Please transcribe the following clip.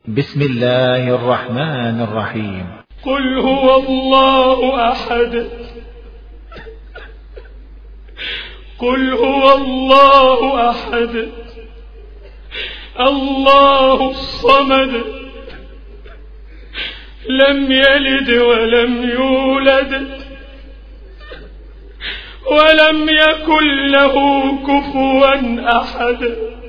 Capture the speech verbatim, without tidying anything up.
بسم الله الرحمن الرحيم. قل هو الله أحد قل هو الله أحد الله الصمد لم يلد ولم يولد ولم يكن له كفوا أحد.